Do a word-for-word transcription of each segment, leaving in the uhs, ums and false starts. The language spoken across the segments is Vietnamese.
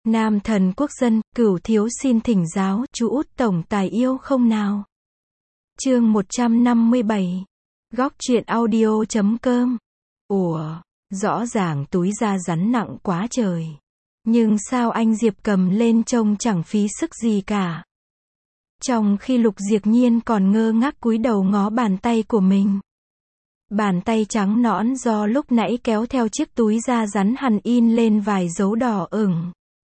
Nam thần quốc dân, Cửu thiếu xin thỉnh giáo, chú út tổng tài yêu không nào? Chương một trăm năm mươi bảy. Góc truyện audio chấm com. Ủa, rõ ràng túi da rắn nặng quá trời. Nhưng sao anh Diệp cầm lên trông chẳng phí sức gì cả. Trong khi Lục Diệp Nhiên còn ngơ ngác cúi đầu ngó bàn tay của mình. Bàn tay trắng nõn do lúc nãy kéo theo chiếc túi da rắn hằn in lên vài dấu đỏ ửng.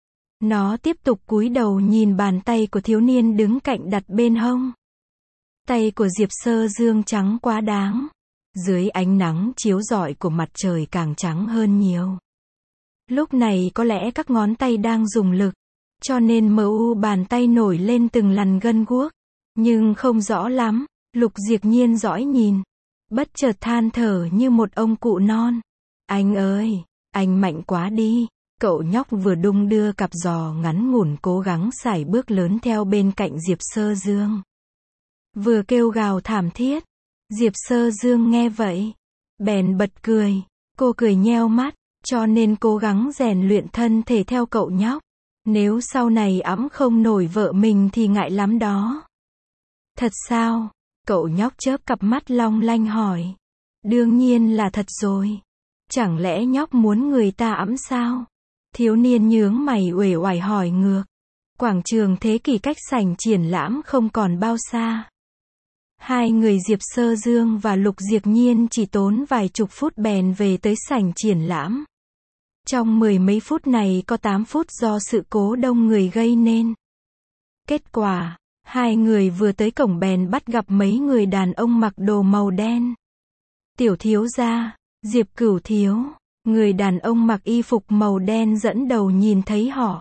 Nó tiếp tục cúi đầu nhìn bàn tay của thiếu niên đứng cạnh đặt bên hông. Tay của Diệp Sơ Dương trắng quá đáng. Dưới ánh nắng chiếu rọi của mặt trời càng trắng hơn nhiều. Lúc này có lẽ các ngón tay đang dùng lực, cho nên mờ u bàn tay nổi lên từng lằn gân guốc. Nhưng không rõ lắm, Lục Diệp Nhiên dõi nhìn. Bất chợt than thở như một ông cụ non. Anh ơi, anh mạnh quá đi. Cậu nhóc vừa đung đưa cặp giò ngắn ngủn cố gắng sải bước lớn theo bên cạnh Diệp Sơ Dương. Vừa kêu gào thảm thiết. Diệp Sơ Dương nghe vậy, bèn bật cười. Cô cười nheo mắt, cho nên cố gắng rèn luyện thân thể theo cậu nhóc. Nếu sau này ẵm không nổi vợ mình thì ngại lắm đó. Thật sao? Cậu nhóc chớp cặp mắt long lanh hỏi. Đương nhiên là thật rồi. Chẳng lẽ nhóc muốn người ta ẵm sao? Thiếu niên nhướng mày uể oải hỏi ngược. Quảng trường thế kỷ cách sảnh triển lãm không còn bao xa. Hai người Diệp Sơ Dương và Lục Diệp Nhiên chỉ tốn vài chục phút bèn về tới sảnh triển lãm. Trong mười mấy phút này có tám phút do sự cố đông người gây nên. Kết quả, hai người vừa tới cổng bèn bắt gặp mấy người đàn ông mặc đồ màu đen. Tiểu thiếu gia, Diệp Cửu thiếu. Người đàn ông mặc y phục màu đen dẫn đầu nhìn thấy họ.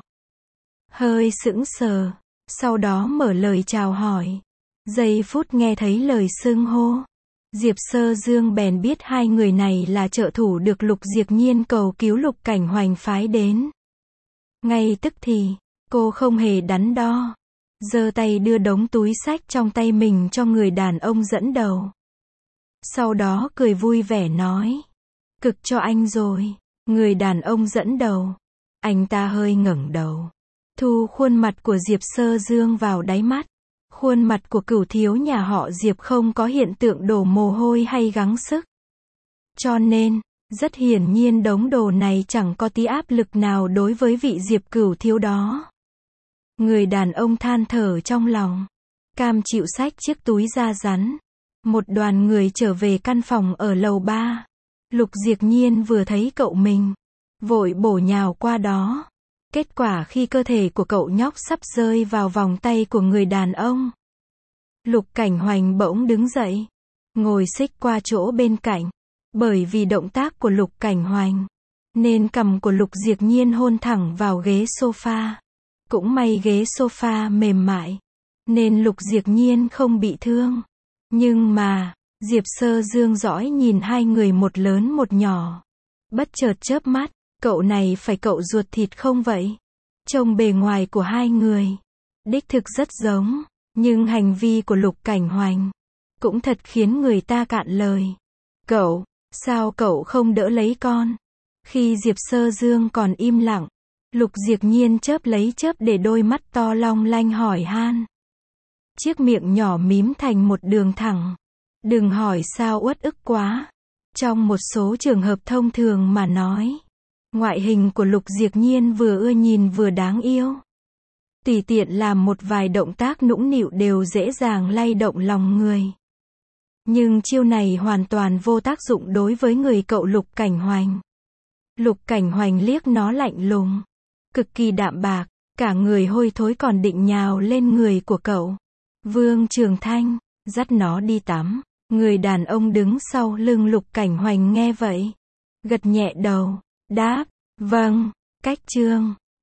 Hơi sững sờ, sau đó mở lời chào hỏi. Giây phút nghe thấy lời xưng hô, Diệp Sơ Dương bèn biết hai người này là trợ thủ được Lục Diệp Nhiên cầu cứu Lục Cảnh Hoành phái đến. Ngay tức thì, cô không hề đắn đo, giơ tay đưa đống túi xách trong tay mình cho người đàn ông dẫn đầu. Sau đó cười vui vẻ nói. Cực cho anh rồi. Người đàn ông dẫn đầu. Anh ta hơi ngẩng đầu, thu khuôn mặt của Diệp Sơ Dương vào đáy mắt. Khuôn mặt của Cửu thiếu nhà họ Diệp không có hiện tượng đổ mồ hôi hay gắng sức. Cho nên, rất hiển nhiên đống đồ này chẳng có tí áp lực nào đối với vị Diệp Cửu thiếu đó. Người đàn ông than thở trong lòng, cam chịu xách chiếc túi da rắn. Một đoàn người trở về căn phòng ở lầu ba. Lục Diệp Nhiên vừa thấy cậu mình, vội bổ nhào qua đó. Kết quả khi cơ thể của cậu nhóc sắp rơi vào vòng tay của người đàn ông, Lục Cảnh Hoành bỗng đứng dậy, ngồi xích qua chỗ bên cạnh. Bởi vì động tác của Lục Cảnh Hoành, nên cằm của Lục Diệp Nhiên hôn thẳng vào ghế sofa. Cũng may ghế sofa mềm mại, nên Lục Diệp Nhiên không bị thương. Nhưng mà, Diệp Sơ Dương dõi nhìn hai người một lớn một nhỏ. Bất chợt chớp mắt, cậu này phải cậu ruột thịt không vậy? Trông bề ngoài của hai người, đích thực rất giống, nhưng hành vi của Lục Cảnh Hoành cũng thật khiến người ta cạn lời. Cậu, sao cậu không đỡ lấy con? Khi Diệp Sơ Dương còn im lặng, Lục Diệp Nhiên chớp lấy chớp để đôi mắt to long lanh hỏi han. Chiếc miệng nhỏ mím thành một đường thẳng. Đừng hỏi sao uất ức quá. Trong một số trường hợp thông thường mà nói, ngoại hình của Lục Diệp Nhiên vừa ưa nhìn vừa đáng yêu. Tùy tiện làm một vài động tác nũng nịu đều dễ dàng lay động lòng người. Nhưng chiêu này hoàn toàn vô tác dụng đối với người cậu Lục Cảnh Hoành. Lục Cảnh Hoành liếc nó lạnh lùng, cực kỳ đạm bạc, cả người hôi thối còn định nhào lên người của cậu. Vương Trường Thanh, dắt nó đi tắm. Người đàn ông đứng sau lưng Lục Cảnh Hoành nghe vậy, gật nhẹ đầu, đáp, vâng, cách chương.